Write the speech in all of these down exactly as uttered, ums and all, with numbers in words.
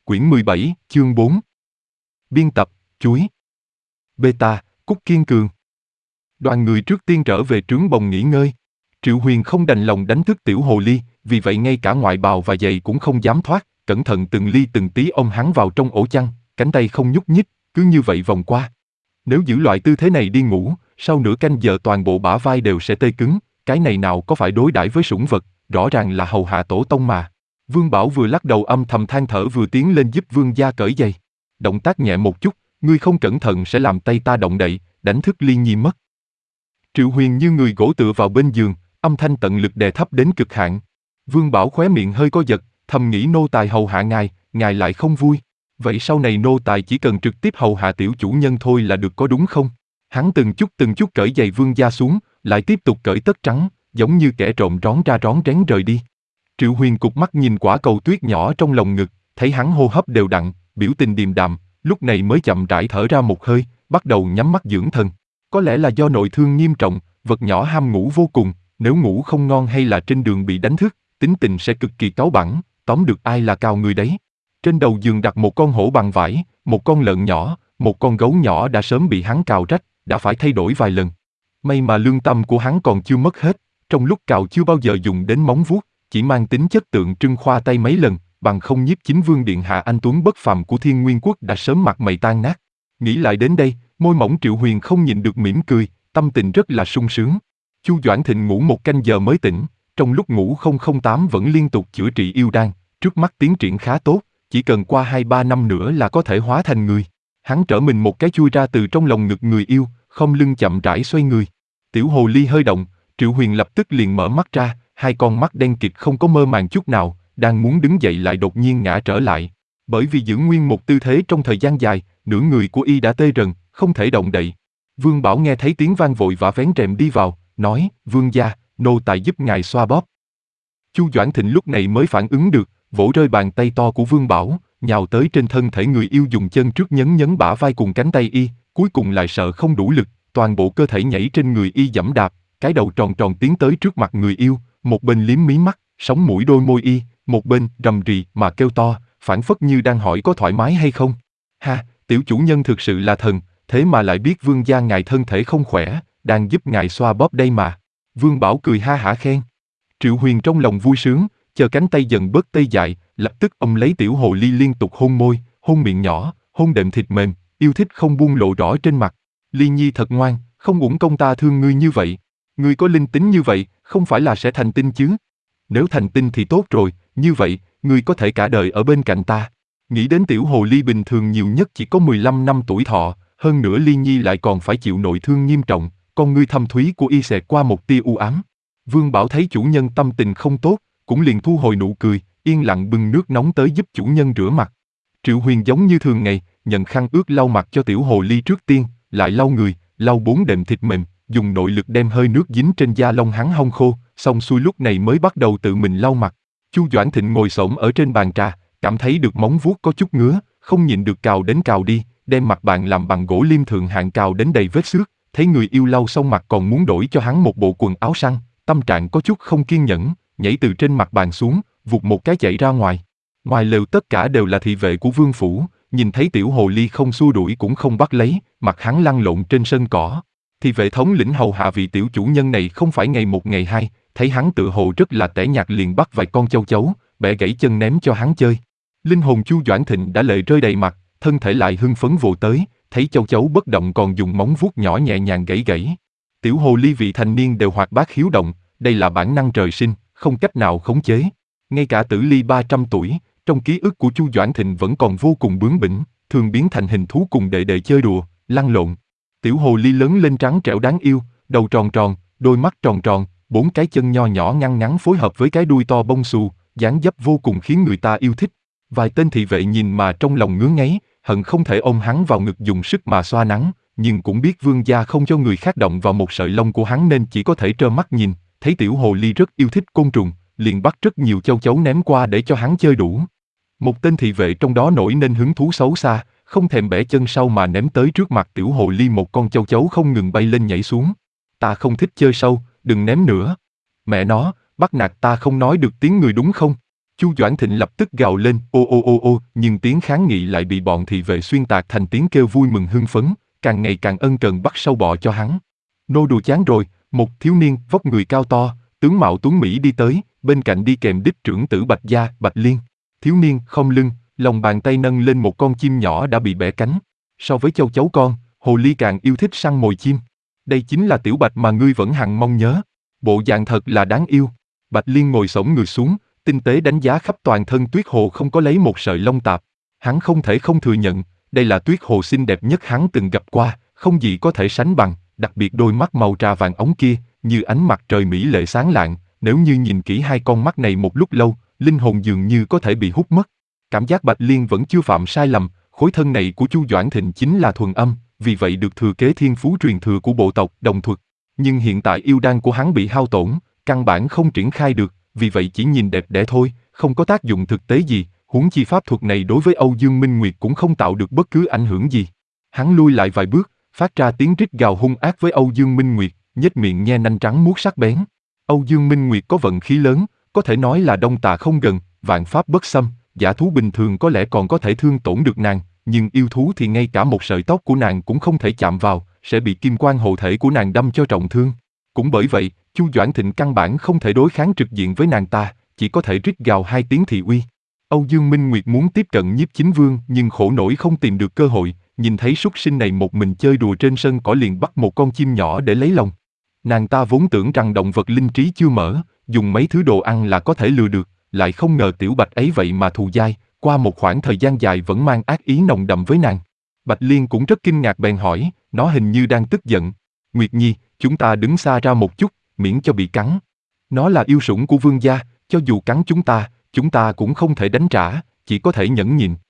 Quyển mười bảy, chương bốn. Biên tập, chuối. Beta, Cúc Kiên Cường. Đoàn người trước tiên trở về trướng bồng nghỉ ngơi. Triệu Huyền không đành lòng đánh thức tiểu hồ ly, vì vậy ngay cả ngoại bào và giày cũng không dám thoát, cẩn thận từng ly từng tí ôm hắn vào trong ổ chăn, cánh tay không nhúc nhích, cứ như vậy vòng qua. Nếu giữ loại tư thế này đi ngủ, sau nửa canh giờ toàn bộ bả vai đều sẽ tê cứng, cái này nào có phải đối đãi với sủng vật, rõ ràng là hầu hạ tổ tông mà. Vương Bảo vừa lắc đầu âm thầm than thở vừa tiến lên giúp Vương gia cởi giày. Động tác nhẹ một chút, ngươi không cẩn thận sẽ làm tay ta động đậy, đánh thức Ly Nhi mất. Triệu Huyền như người gỗ tựa vào bên giường, âm thanh tận lực đè thấp đến cực hạn. Vương Bảo khóe miệng hơi co giật, thầm nghĩ nô tài hầu hạ ngài, ngài lại không vui. Vậy sau này nô tài chỉ cần trực tiếp hầu hạ tiểu chủ nhân thôi là được có đúng không? Hắn từng chút từng chút cởi giày Vương gia xuống, lại tiếp tục cởi tất trắng, giống như kẻ trộm rón ra rón rén rời đi. Triệu Huyền cụp mắt nhìn quả cầu tuyết nhỏ trong lòng ngực, thấy hắn hô hấp đều đặn, biểu tình điềm đạm, lúc này mới chậm rãi thở ra một hơi, bắt đầu nhắm mắt dưỡng thần. Có lẽ là do nội thương nghiêm trọng, vật nhỏ ham ngủ vô cùng, nếu ngủ không ngon hay là trên đường bị đánh thức, tính tình sẽ cực kỳ cáu bẳn, tóm được ai là cào người đấy. Trên đầu giường đặt một con hổ bằng vải, một con lợn nhỏ, một con gấu nhỏ đã sớm bị hắn cào rách, đã phải thay đổi vài lần. May mà lương tâm của hắn còn chưa mất hết, trong lúc cào chưa bao giờ dùng đến móng vuốt, chỉ mang tính chất tượng trưng khoa tay mấy lần, bằng không nhiếp chính vương điện hạ anh tuấn bất phàm của Thiên Nguyên quốc đã sớm mặt mày tan nát. Nghĩ lại đến đây, môi mỏng Triệu Huyền không nhịn được mỉm cười, tâm tình rất là sung sướng. Chu Doãn Thịnh ngủ một canh giờ mới tỉnh, trong lúc ngủ không không tám vẫn liên tục chữa trị yêu đan, trước mắt tiến triển khá tốt, chỉ cần qua hai ba năm nữa là có thể hóa thành người. Hắn trở mình một cái chui ra từ trong lòng ngực người yêu, không lưng chậm rãi xoay người. Tiểu hồ ly hơi động, Triệu Huyền lập tức liền mở mắt ra, hai con mắt đen kịt không có mơ màng chút nào, đang muốn đứng dậy lại đột nhiên ngã trở lại. Bởi vì giữ nguyên một tư thế trong thời gian dài, nửa người của y đã tê rần, không thể động đậy. Vương Bảo nghe thấy tiếng vang vội vã vén rèm đi vào, nói, Vương gia, nô tài giúp ngài xoa bóp. Chu Doãn Thịnh lúc này mới phản ứng được, vỗ rơi bàn tay to của Vương Bảo, nhào tới trên thân thể người yêu dùng chân trước nhấn nhấn bả vai cùng cánh tay y, cuối cùng lại sợ không đủ lực, toàn bộ cơ thể nhảy trên người y giẫm đạp, cái đầu tròn tròn tiến tới trước mặt người yêu, một bên liếm mí mắt, sống mũi đôi môi y, một bên rầm rì mà kêu to, phảng phất như đang hỏi có thoải mái hay không. Ha, tiểu chủ nhân thực sự là thần, thế mà lại biết vương gia ngài thân thể không khỏe, đang giúp ngài xoa bóp đây mà. Vương Bảo cười ha hả khen. Triệu Huyền trong lòng vui sướng, chờ cánh tay dần bớt tê dại, lập tức ông lấy tiểu hồ ly liên tục hôn môi, hôn miệng nhỏ, hôn đệm thịt mềm, yêu thích không buông lộ rõ trên mặt. Ly Nhi thật ngoan, không uổng công ta thương ngươi như vậy. Ngươi có linh tính như vậy, không phải là sẽ thành tinh chứ? Nếu thành tinh thì tốt rồi, như vậy, ngươi có thể cả đời ở bên cạnh ta. Nghĩ đến tiểu hồ ly bình thường nhiều nhất chỉ có mười lăm năm tuổi thọ, hơn nữa Ly Nhi lại còn phải chịu nội thương nghiêm trọng, con ngươi thâm thúy của y xẹt qua một tia u ám. Vương Bảo thấy chủ nhân tâm tình không tốt, cũng liền thu hồi nụ cười, yên lặng bưng nước nóng tới giúp chủ nhân rửa mặt. Triệu Huyền giống như thường ngày, nhận khăn ướt lau mặt cho tiểu hồ ly trước tiên, lại lau người, lau bốn đệm thịt mềm, dùng nội lực đem hơi nước dính trên da lông hắn hong khô, xong xuôi lúc này mới bắt đầu tự mình lau mặt. Chu Doãn Thịnh ngồi xổm ở trên bàn trà, cảm thấy được móng vuốt có chút ngứa, không nhịn được cào đến cào đi, đem mặt bàn làm bằng gỗ liêm thượng hạng cào đến đầy vết xước, thấy người yêu lau xong mặt còn muốn đổi cho hắn một bộ quần áo săn, tâm trạng có chút không kiên nhẫn, nhảy từ trên mặt bàn xuống, vụt một cái chạy ra ngoài. Ngoài lều tất cả đều là thị vệ của vương phủ, nhìn thấy tiểu hồ ly không xua đuổi cũng không bắt lấy, mặt hắn lăn lộn trên sân cỏ. Thị vệ thống lĩnh hầu hạ vị tiểu chủ nhân này không phải ngày một ngày hai, thấy hắn tự hồ rất là tẻ nhạt liền bắt vài con châu chấu, bẻ gãy chân ném cho hắn chơi. Linh hồn Chu Doãn Thịnh đã lệ rơi đầy mặt, thân thể lại hưng phấn vồ tới, thấy châu chấu bất động còn dùng móng vuốt nhỏ nhẹ nhàng gãy gãy. Tiểu hồ ly vị thành niên đều hoạt bát hiếu động, đây là bản năng trời sinh, không cách nào khống chế. Ngay cả Tử Ly ba trăm tuổi, trong ký ức của Chu Doãn Thịnh vẫn còn vô cùng bướng bỉnh, thường biến thành hình thú cùng đệ đệ chơi đùa, lăn lộn. Tiểu hồ ly lớn lên trắng trẻo đáng yêu, đầu tròn tròn, đôi mắt tròn tròn, bốn cái chân nho nhỏ ngăn ngắn phối hợp với cái đuôi to bông xù, dáng dấp vô cùng khiến người ta yêu thích. Vài tên thị vệ nhìn mà trong lòng ngứa ngáy, hận không thể ôm hắn vào ngực dùng sức mà xoa nắng, nhưng cũng biết vương gia không cho người khác động vào một sợi lông của hắn nên chỉ có thể trơ mắt nhìn. Thấy tiểu hồ ly rất yêu thích côn trùng, liền bắt rất nhiều châu chấu ném qua để cho hắn chơi đủ. Một tên thị vệ trong đó nổi nên hứng thú xấu xa, không thèm bẻ chân sau mà ném tới trước mặt tiểu hồ ly một con châu chấu không ngừng bay lên nhảy xuống. Ta không thích chơi sâu, đừng ném nữa. Mẹ nó, bắt nạt ta không nói được tiếng người đúng không? Chu Doãn Thịnh lập tức gào lên ô ô ô ô, nhưng tiếng kháng nghị lại bị bọn thị vệ xuyên tạc thành tiếng kêu vui mừng hưng phấn, càng ngày càng ân cần bắt sâu bọ cho hắn. Nô đùa chán rồi, một thiếu niên vóc người cao to, tướng mạo tuấn mỹ đi tới, bên cạnh đi kèm đích trưởng tử Bạch Gia, Bạch Liên. Thiếu niên khom lưng, lòng bàn tay nâng lên một con chim nhỏ đã bị bẻ cánh. So với châu chấu con, hồ ly càng yêu thích săn mồi chim. Đây chính là Tiểu Bạch mà ngươi vẫn hằng mong nhớ. Bộ dạng thật là đáng yêu. Bạch Liên ngồi xổm người xuống, tinh tế đánh giá khắp toàn thân Tuyết Hồ không có lấy một sợi lông tạp. Hắn không thể không thừa nhận, đây là Tuyết Hồ xinh đẹp nhất hắn từng gặp qua, không gì có thể sánh bằng, đặc biệt đôi mắt màu trà vàng óng kia, như ánh mặt trời mỹ lệ sáng lạng, nếu như nhìn kỹ hai con mắt này một lúc lâu, linh hồn dường như có thể bị hút mất. Cảm giác Bạch Liên vẫn chưa phạm sai lầm, khối thân này của Chu Doãn Thịnh chính là thuần âm, vì vậy được thừa kế thiên phú truyền thừa của bộ tộc Đồng Thuật. Nhưng hiện tại yêu đan của hắn bị hao tổn, căn bản không triển khai được, vì vậy chỉ nhìn đẹp đẽ thôi, không có tác dụng thực tế gì, huống chi pháp thuật này đối với Âu Dương Minh Nguyệt cũng không tạo được bất cứ ảnh hưởng gì. Hắn lui lại vài bước, phát ra tiếng rít gào hung ác với Âu Dương Minh Nguyệt, nhếch miệng nhe nanh trắng muốt sắc bén. Âu Dương Minh Nguyệt có vận khí lớn, có thể nói là đông tà không gần, vạn pháp bất xâm, giả thú bình thường có lẽ còn có thể thương tổn được nàng, nhưng yêu thú thì ngay cả một sợi tóc của nàng cũng không thể chạm vào, sẽ bị kim quan hộ thể của nàng đâm cho trọng thương. Cũng bởi vậy, Chu Doãn Thịnh căn bản không thể đối kháng trực diện với nàng ta, chỉ có thể rít gào hai tiếng thị uy. Âu Dương Minh Nguyệt muốn tiếp cận Nhiếp Chính Vương nhưng khổ nổi không tìm được cơ hội, nhìn thấy súc sinh này một mình chơi đùa trên sân cỏ liền bắt một con chim nhỏ để lấy lòng. Nàng ta vốn tưởng rằng động vật linh trí chưa mở, dùng mấy thứ đồ ăn là có thể lừa được, lại không ngờ Tiểu Bạch ấy vậy mà thù dai, qua một khoảng thời gian dài vẫn mang ác ý nồng đậm với nàng. Bạch Liên cũng rất kinh ngạc bèn hỏi, nó hình như đang tức giận. Nguyệt Nhi, chúng ta đứng xa ra một chút, miễn cho bị cắn. Nó là yêu sủng của vương gia, cho dù cắn chúng ta, chúng ta cũng không thể đánh trả, chỉ có thể nhẫn nhịn.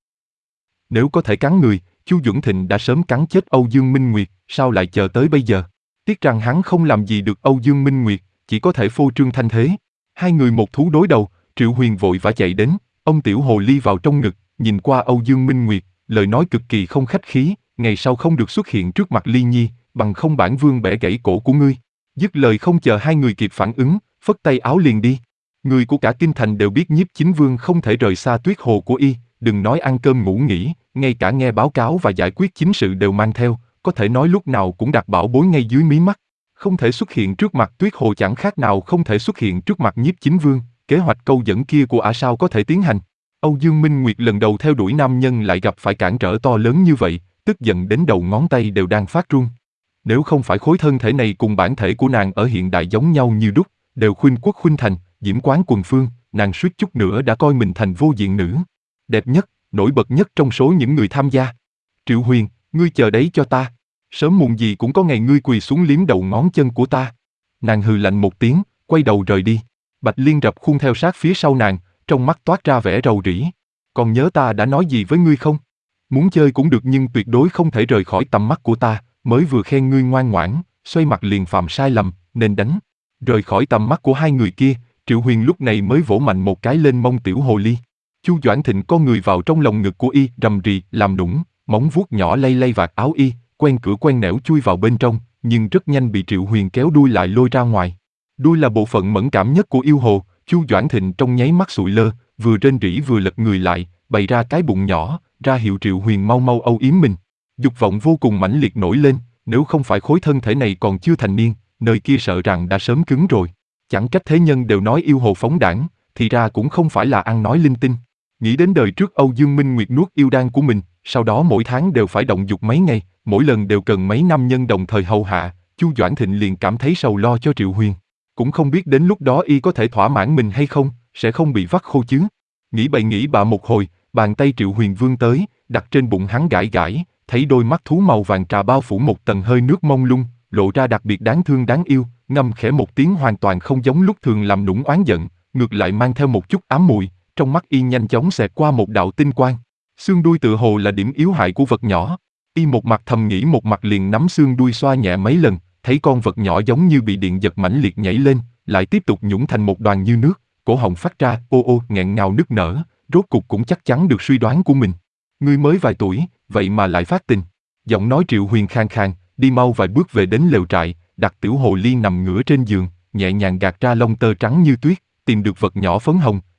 Nếu có thể cắn người, Chu Doãn Thịnh đã sớm cắn chết Âu Dương Minh Nguyệt, sao lại chờ tới bây giờ? Tiếc rằng hắn không làm gì được Âu Dương Minh Nguyệt, chỉ có thể phô trương thanh thế. Hai người một thú đối đầu, Triệu Huyền vội vã chạy đến, ông tiểu hồ ly vào trong ngực, nhìn qua Âu Dương Minh Nguyệt, lời nói cực kỳ không khách khí, ngày sau không được xuất hiện trước mặt Ly Nhi, bằng không bản vương bẻ gãy cổ của ngươi. Dứt lời không chờ hai người kịp phản ứng, phất tay áo liền đi. Người của cả kinh thành đều biết Nhiếp Chính Vương không thể rời xa Tuyết Hồ của y, đừng nói ăn cơm ngủ nghỉ, ngay cả nghe báo cáo và giải quyết chính sự đều mang theo, có thể nói lúc nào cũng đặt bảo bối ngay dưới mí mắt. Không thể xuất hiện trước mặt Tuyết Hồ chẳng khác nào không thể xuất hiện trước mặt Nhiếp Chính Vương, kế hoạch câu dẫn kia của ả sao có thể tiến hành. Âu Dương Minh Nguyệt lần đầu theo đuổi nam nhân lại gặp phải cản trở to lớn như vậy, tức giận đến đầu ngón tay đều đang phát run. Nếu không phải khối thân thể này cùng bản thể của nàng ở hiện đại giống nhau như đúc, đều khuynh quốc khuynh thành, diễm quán quần phương, nàng suýt chút nữa đã coi mình thành vô diện nữ. Đẹp nhất, nổi bật nhất trong số những người tham gia. Triệu Huyền, ngươi chờ đấy cho ta. Sớm muộn gì cũng có ngày ngươi quỳ xuống liếm đầu ngón chân của ta. Nàng hừ lạnh một tiếng, quay đầu rời đi. Bạch Liên rập khuôn theo sát phía sau nàng, trong mắt toát ra vẻ rầu rĩ. Còn nhớ ta đã nói gì với ngươi không? Muốn chơi cũng được nhưng tuyệt đối không thể rời khỏi tầm mắt của ta, mới vừa khen ngươi ngoan ngoãn, xoay mặt liền phạm sai lầm, nên đánh. Rời khỏi tầm mắt của hai người kia, Triệu Huyền lúc này mới vỗ mạnh một cái lên mông tiểu hồ ly. Chu Doãn Thịnh co người vào trong lồng ngực của y, rầm rì, làm nũng, móng vuốt nhỏ lay lay vạt áo y, quen cửa quen nẻo chui vào bên trong, nhưng rất nhanh bị Triệu Huyền kéo đuôi lại lôi ra ngoài. Đuôi là bộ phận mẫn cảm nhất của yêu hồ, Chu Doãn Thịnh trong nháy mắt sụi lơ, vừa rên rỉ vừa lật người lại, bày ra cái bụng nhỏ, ra hiệu Triệu Huyền mau mau âu yếm mình. Dục vọng vô cùng mãnh liệt nổi lên, nếu không phải khối thân thể này còn chưa thành niên, nơi kia sợ rằng đã sớm cứng rồi. Chẳng trách thế nhân đều nói yêu hồ phóng đãng, thì ra cũng không phải là ăn nói linh tinh. Nghĩ đến đời trước Âu Dương Minh Nguyệt nuốt yêu đan của mình, sau đó mỗi tháng đều phải động dục mấy ngày, mỗi lần đều cần mấy nam nhân đồng thời hầu hạ, Chu Doãn Thịnh liền cảm thấy sầu lo cho Triệu Huyền. Cũng không biết đến lúc đó y có thể thỏa mãn mình hay không, sẽ không bị vắt khô chứ. Nghĩ bậy nghĩ bạ một hồi, bàn tay Triệu Huyền vươn tới, đặt trên bụng hắn gãi gãi, thấy đôi mắt thú màu vàng trà bao phủ một tầng hơi nước mông lung, lộ ra đặc biệt đáng thương đáng yêu, ngâm khẽ một tiếng hoàn toàn không giống lúc thường làm nũng oán giận, ngược lại mang theo một chút ám mùi, trong mắt y nhanh chóng xẹt qua một đạo tinh quang. Xương đuôi tựa hồ là điểm yếu hại của vật nhỏ, y một mặt thầm nghĩ một mặt liền nắm xương đuôi xoa nhẹ mấy lần, thấy con vật nhỏ giống như bị điện giật mãnh liệt nhảy lên, lại tiếp tục nhũng thành một đoàn như nước, cổ họng phát ra ô ô nghẹn ngào nức nở, rốt cục cũng chắc chắn được suy đoán của mình. Ngươi mới vài tuổi, vậy mà lại phát tình. Giọng nói Triệu Huyền khàn khàn, đi mau vài bước về đến lều trại, đặt tiểu hồ ly nằm ngửa trên giường, nhẹ nhàng gạt ra lông tơ trắng như tuyết, tìm được vật nhỏ phấn hồng,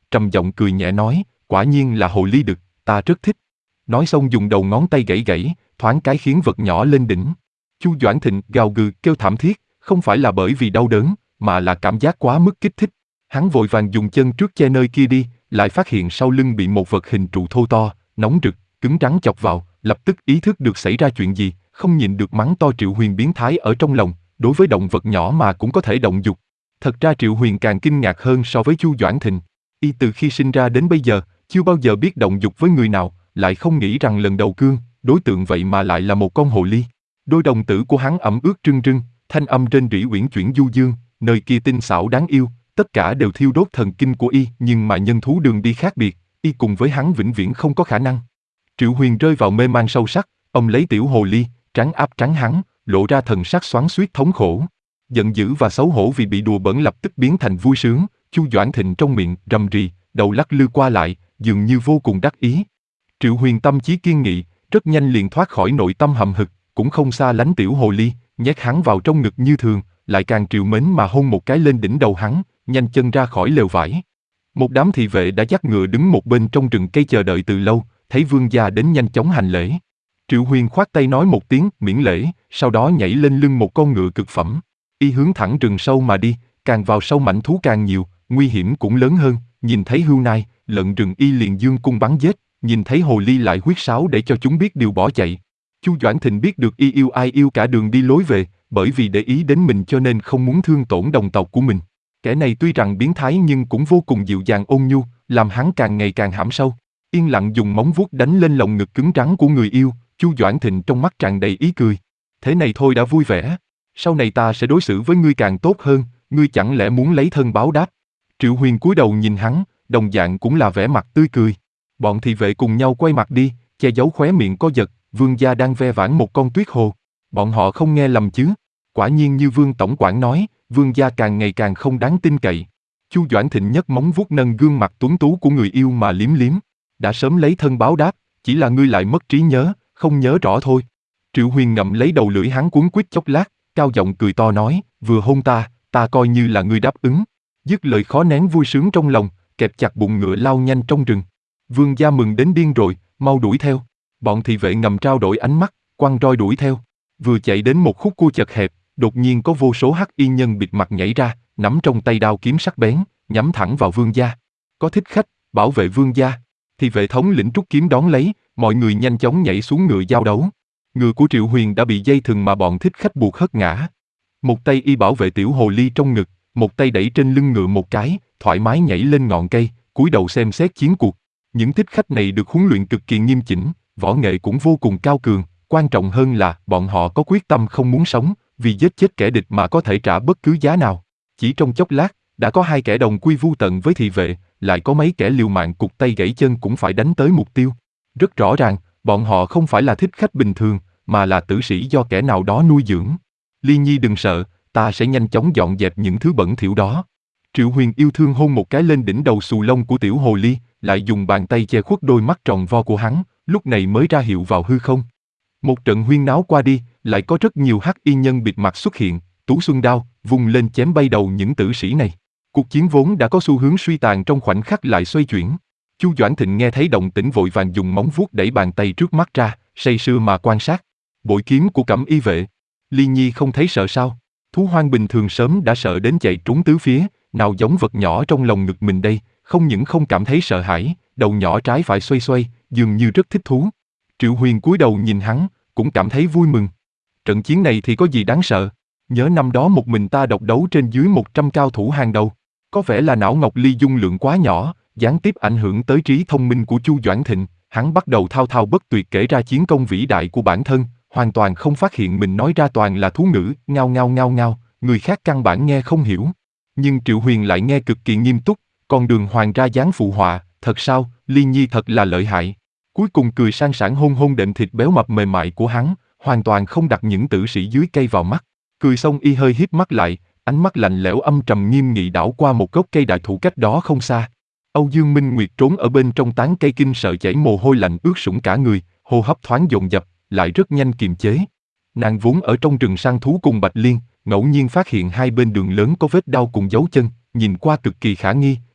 trầm giọng cười nhẹ nói, quả nhiên là hồ ly đực, ta rất thích. Nói xong dùng đầu ngón tay gãy gãy, thoáng cái khiến vật nhỏ lên đỉnh. Chu Doãn Thịnh gào gừ kêu thảm thiết, không phải là bởi vì đau đớn, mà là cảm giác quá mức kích thích. Hắn vội vàng dùng chân trước che nơi kia đi, lại phát hiện sau lưng bị một vật hình trụ thô to, nóng rực, cứng rắn chọc vào, lập tức ý thức được xảy ra chuyện gì, không nhịn được mắng to Triệu Huyền biến thái ở trong lòng, đối với động vật nhỏ mà cũng có thể động dục. Thật ra Triệu Huyền càng kinh ngạc hơn so với Chu Doãn Thịnh. Y từ khi sinh ra đến bây giờ, chưa bao giờ biết động dục với người nào, lại không nghĩ rằng lần đầu cương, đối tượng vậy mà lại là một con hồ ly. Đôi đồng tử của hắn ẩm ướt rưng rưng, thanh âm rên rỉ uyển chuyển du dương, nơi kia tinh xảo đáng yêu, tất cả đều thiêu đốt thần kinh của Y, nhưng mà nhân thú đường đi khác biệt, Y cùng với hắn vĩnh viễn không có khả năng. Triệu Huyền rơi vào mê man sâu sắc, ông lấy tiểu hồ ly, trắng áp trắng hắn, lộ ra thần sắc xoắn xuýt thống khổ. Giận dữ và xấu hổ vì bị đùa bỡn lập tức biến thành vui sướng, Chu Doãn Thịnh trong miệng rầm rì, đầu lắc lư qua lại, dường như vô cùng đắc ý. Triệu Huyền tâm trí kiên nghị, rất nhanh liền thoát khỏi nội tâm hậm hực, cũng không xa lánh tiểu hồ ly, nhét hắn vào trong ngực như thường, lại càng trìu mến mà hôn một cái lên đỉnh đầu hắn, nhanh chân ra khỏi lều vải. Một đám thị vệ đã dắt ngựa đứng một bên trong rừng cây chờ đợi từ lâu, thấy vương gia đến nhanh chóng hành lễ. Triệu Huyền khoát tay nói một tiếng miễn lễ, sau đó nhảy lên lưng một con ngựa cực phẩm. Y hướng thẳng rừng sâu mà đi, càng vào sâu mãnh thú càng nhiều, nguy hiểm cũng lớn hơn, nhìn thấy hươu nai, lợn rừng Y liền dương cung bắn giết, nhìn thấy hồ ly lại huyết sáo để cho chúng biết điều bỏ chạy. Chu Doãn Thịnh biết được Y yêu ai yêu cả đường đi lối về, bởi vì để ý đến mình cho nên không muốn thương tổn đồng tộc của mình. Kẻ này tuy rằng biến thái nhưng cũng vô cùng dịu dàng ôn nhu, làm hắn càng ngày càng hãm sâu. Yên lặng dùng móng vuốt đánh lên lồng ngực cứng rắn của người yêu, Chu Doãn Thịnh trong mắt tràn đầy ý cười. Thế này thôi đã vui vẻ. Sau này ta sẽ đối xử với ngươi càng tốt hơn, ngươi chẳng lẽ muốn lấy thân báo đáp? Triệu Huyền cúi đầu nhìn hắn, đồng dạng cũng là vẻ mặt tươi cười. Bọn thị vệ cùng nhau quay mặt đi, che giấu khóe miệng co giật, vương gia đang ve vãn một con tuyết hồ. Bọn họ không nghe lầm chứ? Quả nhiên như vương tổng quản nói, vương gia càng ngày càng không đáng tin cậy. Chu Doãn Thịnh nhấc móng vuốt nâng gương mặt tuấn tú của người yêu mà liếm liếm. Đã sớm lấy thân báo đáp, chỉ là ngươi lại mất trí nhớ, không nhớ rõ thôi. Triệu Huyền ngậm lấy đầu lưỡi hắn cuốn quýt chốc lát, cao giọng cười to nói, vừa hôn ta, ta coi như là ngươi đáp ứng. Dứt lời khó nén vui sướng trong lòng, kẹp chặt bụng ngựa lao nhanh trong rừng. Vương gia mừng đến điên rồi, mau đuổi theo. Bọn thị vệ ngầm trao đổi ánh mắt, quăng roi đuổi theo. Vừa chạy đến một khúc cua chật hẹp, đột nhiên có vô số hắc y nhân bịt mặt nhảy ra, nắm trong tay đao kiếm sắc bén, nhắm thẳng vào vương gia. Có thích khách, bảo vệ vương gia. Thị vệ thống lĩnh rút kiếm đón lấy, mọi người nhanh chóng nhảy xuống ngựa giao đấu. Ngựa của Triệu Huyền đã bị dây thừng mà bọn thích khách buộc hất ngã. Một tay y bảo vệ tiểu hồ ly trong ngực, một tay đẩy trên lưng ngựa một cái, thoải mái nhảy lên ngọn cây, cúi đầu xem xét chiến cuộc. Những thích khách này được huấn luyện cực kỳ nghiêm chỉnh, võ nghệ cũng vô cùng cao cường, quan trọng hơn là bọn họ có quyết tâm không muốn sống, vì giết chết kẻ địch mà có thể trả bất cứ giá nào. Chỉ trong chốc lát, đã có hai kẻ đồng quy vu tận với thị vệ, lại có mấy kẻ liều mạng cụt tay gãy chân cũng phải đánh tới mục tiêu. Rất rõ ràng, bọn họ không phải là thích khách bình thường, mà là tử sĩ do kẻ nào đó nuôi dưỡng. Ly Nhi đừng sợ, ta sẽ nhanh chóng dọn dẹp những thứ bẩn thỉu đó. Triệu Huyền yêu thương hôn một cái lên đỉnh đầu xù lông của tiểu hồ ly, lại dùng bàn tay che khuất đôi mắt tròn vo của hắn, lúc này mới ra hiệu vào hư không. Một trận huyên náo qua đi, lại có rất nhiều hắc y nhân bịt mặt xuất hiện, Tú Xuân đao, vung lên chém bay đầu những tử sĩ này. Cuộc chiến vốn đã có xu hướng suy tàn trong khoảnh khắc lại xoay chuyển. Chu Doãn Thịnh nghe thấy động tĩnh vội vàng dùng móng vuốt đẩy bàn tay trước mắt ra, say sưa mà quan sát. Bội kiếm của Cẩm Y vệ. Ly Nhi không thấy sợ sao? Thú hoang bình thường sớm đã sợ đến chạy trốn tứ phía, nào giống vật nhỏ trong lòng ngực mình đây, không những không cảm thấy sợ hãi, đầu nhỏ trái phải xoay xoay, dường như rất thích thú. Triệu Huyền cúi đầu nhìn hắn, cũng cảm thấy vui mừng. Trận chiến này thì có gì đáng sợ? Nhớ năm đó một mình ta độc đấu trên dưới một trăm cao thủ hàng đầu. Có vẻ là não Ngọc Ly dung lượng quá nhỏ, gián tiếp ảnh hưởng tới trí thông minh của Chu Doãn Thịnh. Hắn bắt đầu thao thao bất tuyệt kể ra chiến công vĩ đại của bản thân, hoàn toàn không phát hiện mình nói ra toàn là thú ngữ, ngao ngao ngao ngao, người khác căn bản nghe không hiểu. Nhưng Triệu Huyền lại nghe cực kỳ nghiêm túc, còn Đường Hoàng ra dáng phụ họa, thật sao, Ly Nhi thật là lợi hại. Cuối cùng cười sang sảng hôn hôn đệm thịt béo mập mềm mại của hắn, hoàn toàn không đặt những tử sĩ dưới cây vào mắt. Cười xong y hơi híp mắt lại, ánh mắt lạnh lẽo âm trầm nghiêm nghị đảo qua một gốc cây đại thụ cách đó không xa. Âu Dương Minh Nguyệt trốn ở bên trong tán cây kinh sợ chảy mồ hôi lạnh ướt sũng cả người, hô hấp thoáng dồn dập, lại rất nhanh kiềm chế. Nàng vốn ở trong rừng săn thú cùng Bạch Liên, ngẫu nhiên phát hiện hai bên đường lớn có vết đau cùng dấu chân, nhìn qua cực kỳ khả nghi,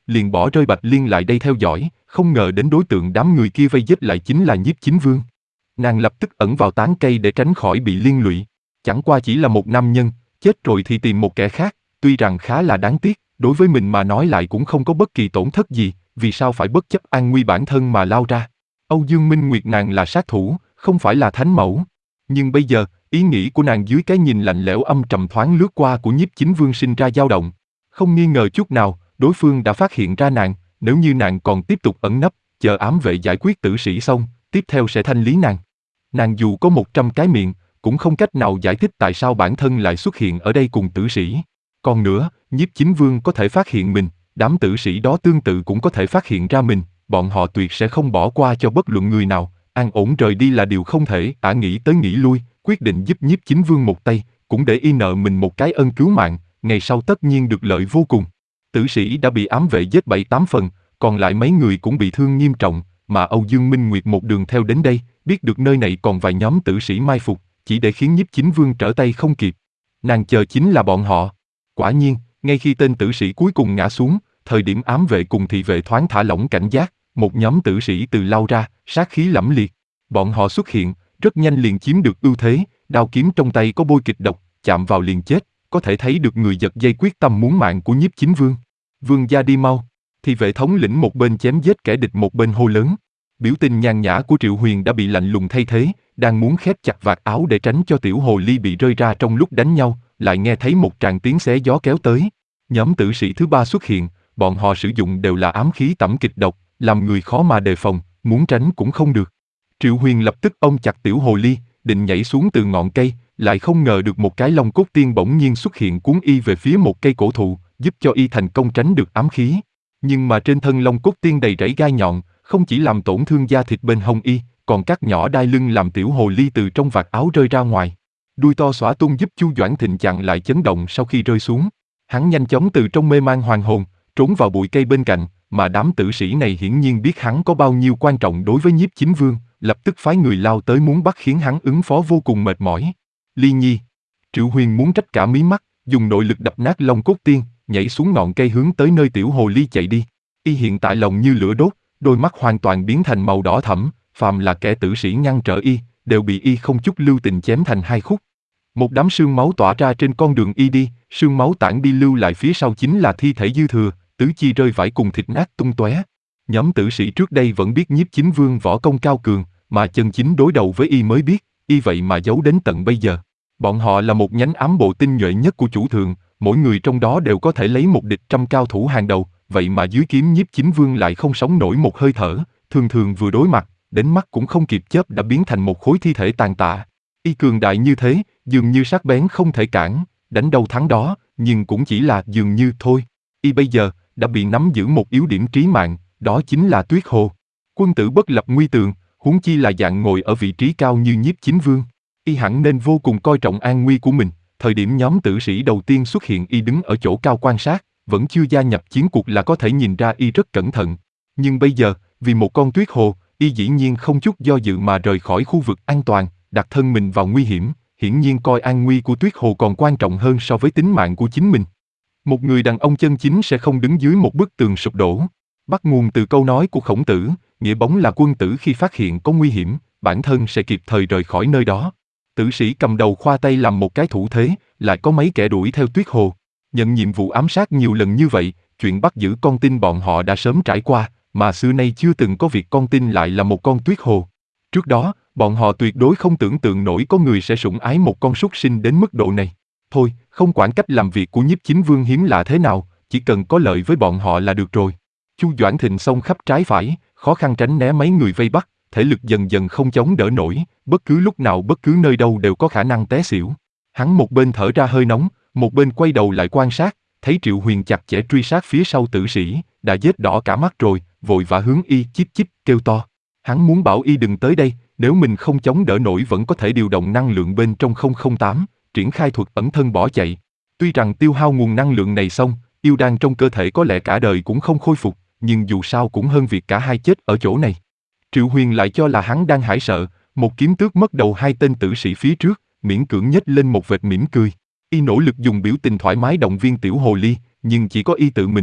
liền bỏ rơi Bạch Liên lại đây theo dõi, không ngờ đến đối tượng đám người kia vây giết lại chính là Nhiếp Chính Vương. Nàng lập tức ẩn vào tán cây để tránh khỏi bị liên lụy. Chẳng qua chỉ là một nam nhân, chết rồi thì tìm một kẻ khác, tuy rằng khá là đáng tiếc, đối với mình mà nói lại cũng không có bất kỳ tổn thất gì, vì sao phải bất chấp an nguy bản thân mà lao ra. Âu Dương Minh Nguyệt nàng là sát thủ, không phải là thánh mẫu. Nhưng bây giờ, ý nghĩ của nàng dưới cái nhìn lạnh lẽo âm trầm thoáng lướt qua của Nhiếp Chính Vương sinh ra dao động. Không nghi ngờ chút nào, đối phương đã phát hiện ra nàng, nếu như nàng còn tiếp tục ẩn nấp, chờ ám vệ giải quyết tử sĩ xong, tiếp theo sẽ thanh lý nàng. Nàng dù có một trăm cái miệng, cũng không cách nào giải thích tại sao bản thân lại xuất hiện ở đây cùng tử sĩ. Còn nữa, Nhiếp Chính Vương có thể phát hiện mình, đám tử sĩ đó tương tự cũng có thể phát hiện ra mình, bọn họ tuyệt sẽ không bỏ qua cho bất luận người nào, an ổn rời đi là điều không thể. Ả nghĩ tới nghĩ lui, quyết định giúp Nhiếp Chính Vương một tay, cũng để y nợ mình một cái ân cứu mạng, ngày sau tất nhiên được lợi vô cùng. Tử sĩ đã bị ám vệ giết bảy tám phần, còn lại mấy người cũng bị thương nghiêm trọng, mà Âu Dương Minh Nguyệt một đường theo đến đây, biết được nơi này còn vài nhóm tử sĩ mai phục, chỉ để khiến Nhiếp Chính Vương trở tay không kịp. Nàng chờ chính là bọn họ. Quả nhiên, ngay khi tên tử sĩ cuối cùng ngã xuống, thời điểm ám vệ cùng thị vệ thoáng thả lỏng cảnh giác, một nhóm tử sĩ từ lao ra, sát khí lẫm liệt. Bọn họ xuất hiện, rất nhanh liền chiếm được ưu thế, đao kiếm trong tay có bôi kịch độc, chạm vào liền chết, có thể thấy được người giật dây quyết tâm muốn mạng của Nhiếp Chính Vương. Vương gia đi mau. Thị vệ thống lĩnh một bên chém giết kẻ địch một bên hô lớn. Biểu tình nhàn nhã của Triệu Huyền đã bị lạnh lùng thay thế, đang muốn khép chặt vạt áo để tránh cho tiểu hồ ly bị rơi ra trong lúc đánh nhau, lại nghe thấy một tràng tiếng xé gió kéo tới. Nhóm tử sĩ thứ ba xuất hiện, bọn họ sử dụng đều là ám khí tẩm kịch độc, làm người khó mà đề phòng, muốn tránh cũng không được. Triệu Huyền lập tức ôm chặt tiểu hồ ly, định nhảy xuống từ ngọn cây, lại không ngờ được một cái long cốt tiên bỗng nhiên xuất hiện cuốn y về phía một cây cổ thụ, giúp cho y thành công tránh được ám khí. Nhưng mà trên thân long cốt tiên đầy rẫy gai nhọn, không chỉ làm tổn thương da thịt bên hông y, còn cắt nhỏ đai lưng làm tiểu hồ ly từ trong vạt áo rơi ra ngoài. Đuôi to xõa tung giúp Chu Doãn Thịnh chặn lại chấn động sau khi rơi xuống. Hắn nhanh chóng từ trong mê man hoàn hồn, trốn vào bụi cây bên cạnh, mà đám tử sĩ này hiển nhiên biết hắn có bao nhiêu quan trọng đối với Nhiếp Chính Vương, lập tức phái người lao tới muốn bắt, khiến hắn ứng phó vô cùng mệt mỏi. Ly Nhi. Triệu Huyền muốn trách cả mí mắt, dùng nội lực đập nát long cốt tiên, nhảy xuống ngọn cây hướng tới nơi tiểu hồ ly chạy đi. Y hiện tại lòng như lửa đốt, đôi mắt hoàn toàn biến thành màu đỏ thẫm, phàm là kẻ tử sĩ ngăn trở y, đều bị y không chút lưu tình chém thành hai khúc. Một đám sương máu tỏa ra trên con đường y đi, sương máu tản đi lưu lại phía sau chính là thi thể dư thừa, tứ chi rơi vãi cùng thịt nát tung tóe. Nhóm tử sĩ trước đây vẫn biết Nhiếp Chính Vương võ công cao cường, mà chân chính đối đầu với y mới biết, y vậy mà giấu đến tận bây giờ. Bọn họ là một nhánh ám bộ tinh nhuệ nhất của chủ thượng, mỗi người trong đó đều có thể lấy một địch trăm cao thủ hàng đầu, vậy mà dưới kiếm Nhiếp Chính Vương lại không sống nổi một hơi thở, thường thường vừa đối mặt, đến mắt cũng không kịp chớp đã biến thành một khối thi thể tàn tạ. Y cường đại như thế, dường như sắc bén không thể cản, đánh đâu thắng đó, nhưng cũng chỉ là dường như thôi. Y bây giờ đã bị nắm giữ một yếu điểm trí mạng, đó chính là Tuyết Hồ. Quân tử bất lập nguy tường, huống chi là dạng ngồi ở vị trí cao như Nhiếp Chính Vương. Y hẳn nên vô cùng coi trọng an nguy của mình. Thời điểm nhóm tử sĩ đầu tiên xuất hiện, y đứng ở chỗ cao quan sát, vẫn chưa gia nhập chiến cuộc là có thể nhìn ra y rất cẩn thận. Nhưng bây giờ, vì một con Tuyết Hồ, y dĩ nhiên không chút do dự mà rời khỏi khu vực an toàn, đặt thân mình vào nguy hiểm, hiển nhiên coi an nguy của Tuyết Hồ còn quan trọng hơn so với tính mạng của chính mình. Một người đàn ông chân chính sẽ không đứng dưới một bức tường sụp đổ. Bắt nguồn từ câu nói của Khổng Tử, nghĩa bóng là quân tử khi phát hiện có nguy hiểm, bản thân sẽ kịp thời rời khỏi nơi đó. Tử sĩ cầm đầu khoa tay làm một cái thủ thế, lại có mấy kẻ đuổi theo Tuyết Hồ. Nhận nhiệm vụ ám sát nhiều lần như vậy, chuyện bắt giữ con tin bọn họ đã sớm trải qua, mà xưa nay chưa từng có việc con tin lại là một con Tuyết Hồ. Trước đó, bọn họ tuyệt đối không tưởng tượng nổi có người sẽ sủng ái một con súc sinh đến mức độ này. Thôi, không quản cách làm việc của Nhiếp Chính Vương hiếm lạ thế nào, chỉ cần có lợi với bọn họ là được rồi. Chu Doãn Thịnh xông khắp trái phải, khó khăn tránh né mấy người vây bắt, thể lực dần dần không chống đỡ nổi, bất cứ lúc nào bất cứ nơi đâu đều có khả năng té xỉu. Hắn một bên thở ra hơi nóng, một bên quay đầu lại quan sát, thấy Triệu Huyền chặt chẽ truy sát phía sau tử sĩ, đã vết đỏ cả mắt rồi, vội vã hướng y chíp chíp kêu to. Hắn muốn bảo y đừng tới đây, nếu mình không chống đỡ nổi vẫn có thể điều động năng lượng bên trong không không tám, triển khai thuật ẩn thân bỏ chạy. Tuy rằng tiêu hao nguồn năng lượng này xong, yêu đan trong cơ thể có lẽ cả đời cũng không khôi phục, nhưng dù sao cũng hơn việc cả hai chết ở chỗ này. Triệu Huyền lại cho là hắn đang hãi sợ, một kiếm tước mất đầu hai tên tử sĩ phía trước, miễn cưỡng nhếch lên một vệt mỉm cười. Y nỗ lực dùng biểu tình thoải mái động viên tiểu hồ ly, nhưng chỉ có y tự mình biết,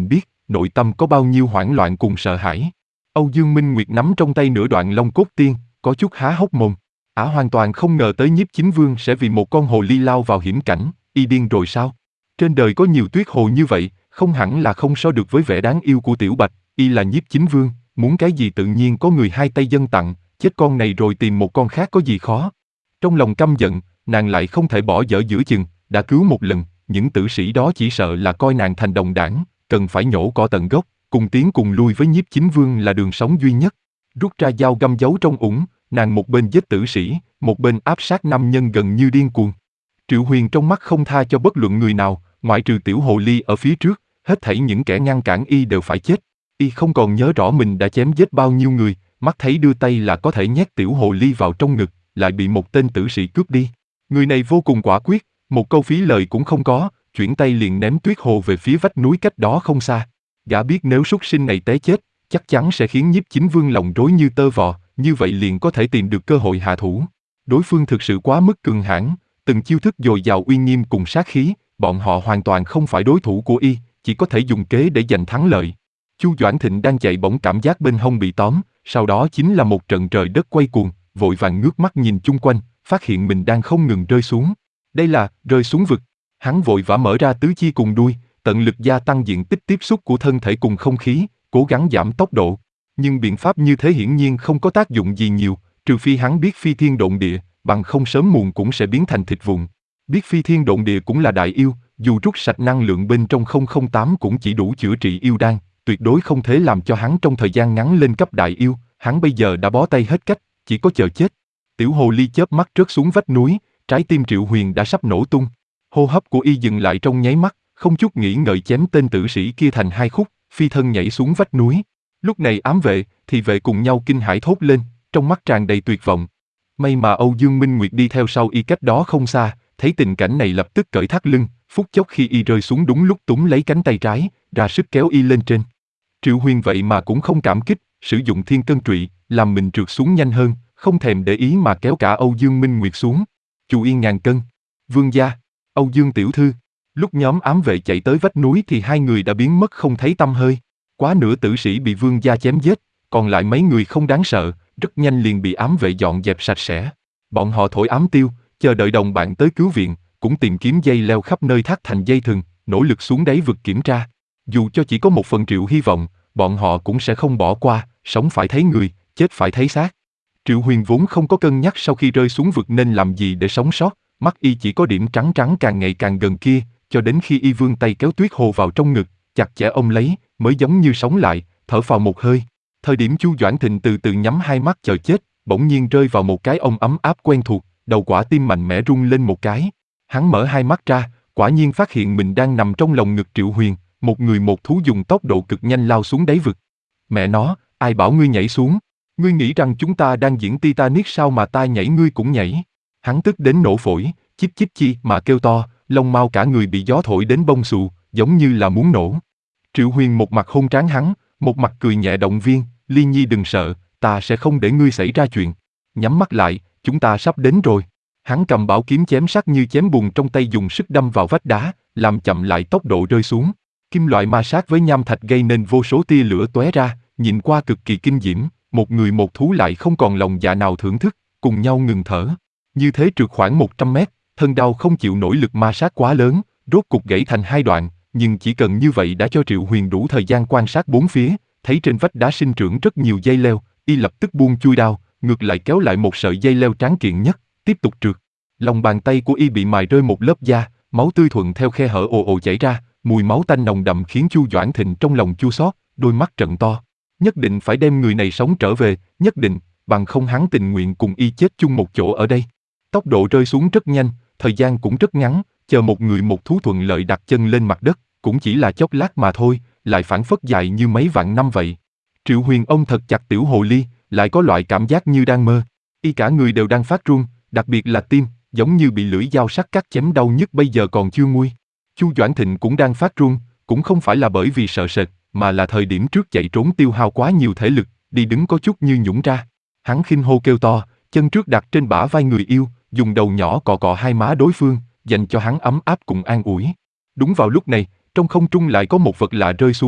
nội tâm có bao nhiêu hoảng loạn cùng sợ hãi. Âu Dương Minh Nguyệt nắm trong tay nửa đoạn Long Cốt Tiên, có chút há hốc mồm. Ả hoàn toàn không ngờ tới Nhiếp Chính Vương sẽ vì một con hồ ly lao vào hiểm cảnh, y điên rồi sao? Trên đời có nhiều tuyết hồ như vậy, không hẳn là không so được với vẻ đáng yêu của Tiểu Bạch, y là Nhiếp Chính Vương, muốn cái gì tự nhiên có người hai tay dâng tặng, chết con này rồi tìm một con khác có gì khó. Trong lòng căm giận, nàng lại không thể bỏ dở giữa chừng, đã cứu một lần, những tử sĩ đó chỉ sợ là coi nàng thành đồng đảng, cần phải nhổ cỏ tận gốc, cùng tiến cùng lui với Nhiếp Chính Vương là đường sống duy nhất. Rút ra dao găm giấu trong ủng, nàng một bên giết tử sĩ, một bên áp sát nam nhân gần như điên cuồng. Triệu Huyền trong mắt không tha cho bất luận người nào, ngoại trừ tiểu hồ ly ở phía trước, hết thảy những kẻ ngăn cản y đều phải chết. Y không còn nhớ rõ mình đã chém giết bao nhiêu người, mắt thấy đưa tay là có thể nhét tiểu hồ ly vào trong ngực, lại bị một tên tử sĩ cướp đi. Người này vô cùng quả quyết, một câu phí lời cũng không có, chuyển tay liền ném tuyết hồ về phía vách núi cách đó không xa. Gã biết nếu súc sinh này té chết, chắc chắn sẽ khiến Nhiếp Chính Vương lòng rối như tơ vò, như vậy liền có thể tìm được cơ hội hạ thủ. Đối phương thực sự quá mức cường hãn, từng chiêu thức dồi dào uy nghiêm cùng sát khí, bọn họ hoàn toàn không phải đối thủ của y, chỉ có thể dùng kế để giành thắng lợi. Chu Doãn Thịnh đang chạy bỗng cảm giác bên hông bị tóm, sau đó chính là một trận trời đất quay cuồng, vội vàng ngước mắt nhìn chung quanh, phát hiện mình đang không ngừng rơi xuống. Đây là rơi xuống vực. Hắn vội vã mở ra tứ chi cùng đuôi, tận lực gia tăng diện tích tiếp xúc của thân thể cùng không khí, cố gắng giảm tốc độ. Nhưng biện pháp như thế hiển nhiên không có tác dụng gì nhiều, trừ phi hắn biết phi thiên độn địa, bằng không sớm muộn cũng sẽ biến thành thịt vụn. Biết phi thiên độn địa cũng là đại yêu, dù rút sạch năng lượng bên trong không không tám cũng chỉ đủ chữa trị yêu đan, tuyệt đối không thể làm cho hắn trong thời gian ngắn lên cấp đại yêu, hắn bây giờ đã bó tay hết cách, chỉ có chờ chết. Tiểu hồ ly chớp mắt rớt xuống vách núi, trái tim Triệu Huyền đã sắp nổ tung. Hô hấp của y dừng lại trong nháy mắt, không chút nghĩ ngợi chém tên tử sĩ kia thành hai khúc, phi thân nhảy xuống vách núi. Lúc này ám vệ, thị vệ cùng nhau kinh hãi thốt lên, trong mắt tràn đầy tuyệt vọng. May mà Âu Dương Minh Nguyệt đi theo sau y cách đó không xa, thấy tình cảnh này lập tức cởi thắt lưng, phút chốc khi y rơi xuống đúng lúc túm lấy cánh tay trái, ra sức kéo y lên trên. Triệu Huyền vậy mà cũng không cảm kích, sử dụng thiên cân trụy, làm mình trượt xuống nhanh hơn, không thèm để ý mà kéo cả Âu Dương Minh Nguyệt xuống. Chu Yên ngàn cân. Vương gia. Âu Dương tiểu thư. Lúc nhóm ám vệ chạy tới vách núi thì hai người đã biến mất không thấy tăm hơi. Quá nửa tử sĩ bị vương gia chém giết, còn lại mấy người không đáng sợ, rất nhanh liền bị ám vệ dọn dẹp sạch sẽ. Bọn họ thổi ám tiêu, chờ đợi đồng bạn tới cứu viện, cũng tìm kiếm dây leo khắp nơi thắt thành dây thừng, nỗ lực xuống đáy vực kiểm tra. Dù cho chỉ có một phần triệu hy vọng, bọn họ cũng sẽ không bỏ qua, sống phải thấy người, chết phải thấy xác. Triệu Huyền vốn không có cân nhắc sau khi rơi xuống vực nên làm gì để sống sót, mắt y chỉ có điểm trắng trắng càng ngày càng gần kia, cho đến khi y vươn tay kéo tuyết hồ vào trong ngực, chặt chẽ ôm lấy, mới giống như sống lại, thở phào một hơi. Thời điểm Chu Doãn Thịnh từ từ nhắm hai mắt chờ chết, bỗng nhiên rơi vào một cái ôm ấm áp quen thuộc, đầu quả tim mạnh mẽ rung lên một cái. Hắn mở hai mắt ra, quả nhiên phát hiện mình đang nằm trong lòng ngực Triệu Huyền, một người một thú dùng tốc độ cực nhanh lao xuống đáy vực. Mẹ nó, ai bảo ngươi nhảy xuống? Ngươi nghĩ rằng chúng ta đang diễn Titanic sao mà ta nhảy ngươi cũng nhảy? Hắn tức đến nổ phổi, chíp chíp chi mà kêu to, lông mau cả người bị gió thổi đến bông xù, giống như là muốn nổ. Triệu Huyền một mặt hôn trán hắn, một mặt cười nhẹ động viên, Ly Nhi đừng sợ, ta sẽ không để ngươi xảy ra chuyện. Nhắm mắt lại, chúng ta sắp đến rồi. Hắn cầm bảo kiếm chém sắc như chém bùn trong tay dùng sức đâm vào vách đá, làm chậm lại tốc độ rơi xuống. Kim loại ma sát với nham thạch gây nên vô số tia lửa tóe ra, nhìn qua cực kỳ kinh diễm, một người một thú lại không còn lòng dạ nào thưởng thức, cùng nhau ngừng thở. Như thế trượt khoảng một trăm mét, thân đau không chịu nổi lực ma sát quá lớn, rốt cục gãy thành hai đoạn, nhưng chỉ cần như vậy đã cho Triệu Huyền đủ thời gian quan sát bốn phía, thấy trên vách đá sinh trưởng rất nhiều dây leo, y lập tức buông chui đao, ngược lại kéo lại một sợi dây leo tráng kiện nhất, tiếp tục trượt. Lòng bàn tay của y bị mài rơi một lớp da, máu tươi thuận theo khe hở ồ ồ chảy ra, mùi máu tanh nồng đậm khiến Chu Doãn Thịnh trong lòng chua xót, đôi mắt trợn to. Nhất định phải đem người này sống trở về, nhất định, bằng không hắn tình nguyện cùng y chết chung một chỗ ở đây. Tốc độ rơi xuống rất nhanh, thời gian cũng rất ngắn, chờ một người một thú thuận lợi đặt chân lên mặt đất, cũng chỉ là chốc lát mà thôi, lại phảng phất dài như mấy vạn năm vậy. Triệu Huyền ôm thật chặt tiểu hồ ly, lại có loại cảm giác như đang mơ. Y cả người đều đang phát run, đặc biệt là tim, giống như bị lưỡi dao sắc cắt chém đau nhức bây giờ còn chưa nguôi. Chu Doãn Thịnh cũng đang phát run, cũng không phải là bởi vì sợ sệt, mà là thời điểm trước chạy trốn tiêu hao quá nhiều thể lực, đi đứng có chút như nhũn ra. Hắn khinh hô kêu to, chân trước đặt trên bả vai người yêu, dùng đầu nhỏ cọ cọ hai má đối phương, dành cho hắn ấm áp cùng an ủi. Đúng vào lúc này, trong không trung lại có một vật lạ rơi xuống,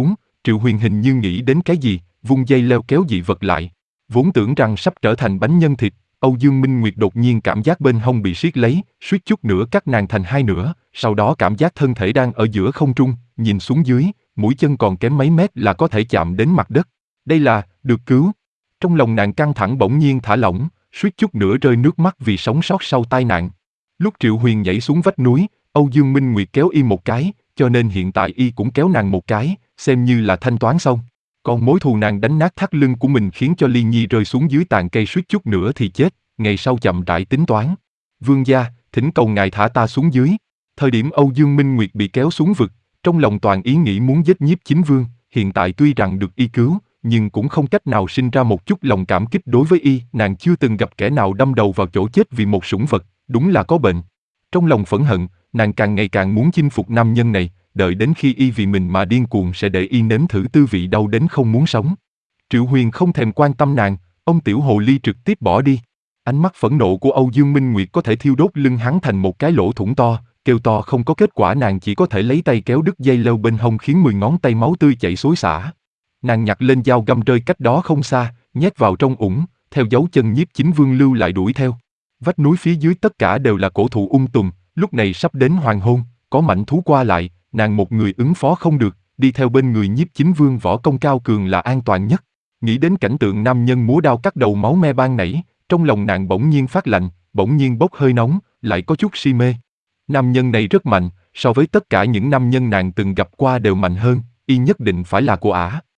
Triệu Huyền hình như nghĩ đến cái gì, vung dây leo kéo dị vật lại. Vốn tưởng rằng sắp trở thành bánh nhân thịt, Âu Dương Minh Nguyệt đột nhiên cảm giác bên hông bị siết lấy, suýt chút nữa cắt nàng thành hai nửa, sau đó cảm giác thân thể đang ở giữa không trung, nhìn xuống dưới, mũi chân còn kém mấy mét là có thể chạm đến mặt đất. Đây là, được cứu. Trong lòng nàng căng thẳng bỗng nhiên thả lỏng, suýt chút nữa rơi nước mắt vì sống sót sau tai nạn. Lúc Triệu Huyền nhảy xuống vách núi, Âu Dương Minh Nguyệt kéo y một cái, cho nên hiện tại y cũng kéo nàng một cái, xem như là thanh toán xong. Còn mối thù nàng đánh nát thắt lưng của mình khiến cho Ly Nhi rơi xuống dưới tàn cây suýt chút nữa thì chết, ngày sau chậm rãi tính toán. Vương gia, thỉnh cầu ngài thả ta xuống dưới. Thời điểm Âu Dương Minh Nguyệt bị kéo xuống vực, trong lòng toàn ý nghĩ muốn giết Nhiếp Chính Vương, hiện tại tuy rằng được y cứu, nhưng cũng không cách nào sinh ra một chút lòng cảm kích đối với y, nàng chưa từng gặp kẻ nào đâm đầu vào chỗ chết vì một sủng vật, đúng là có bệnh. Trong lòng phẫn hận, nàng càng ngày càng muốn chinh phục nam nhân này, đợi đến khi y vì mình mà điên cuồng sẽ để y nếm thử tư vị đau đến không muốn sống. Triệu Huyền không thèm quan tâm nàng, ông tiểu hồ ly trực tiếp bỏ đi. Ánh mắt phẫn nộ của Âu Dương Minh Nguyệt có thể thiêu đốt lưng hắn thành một cái lỗ thủng to, kêu to không có kết quả, nàng chỉ có thể lấy tay kéo đứt dây leo bên hông khiến mười ngón tay máu tươi chảy xối xả. Nàng nhặt lên dao găm rơi cách đó không xa, nhét vào trong ủng, theo dấu chân Nhiếp Chính Vương lưu lại đuổi theo. Vách núi phía dưới tất cả đều là cổ thụ um tùm, lúc này sắp đến hoàng hôn, có mảnh thú qua lại, nàng một người ứng phó không được, đi theo bên người Nhiếp Chính Vương võ công cao cường là an toàn nhất. Nghĩ đến cảnh tượng nam nhân múa đao cắt đầu máu me ban nãy, trong lòng nàng bỗng nhiên phát lạnh, bỗng nhiên bốc hơi nóng, lại có chút si mê. Nam nhân này rất mạnh, so với tất cả những nam nhân nàng từng gặp qua đều mạnh hơn, y nhất định phải là của ả.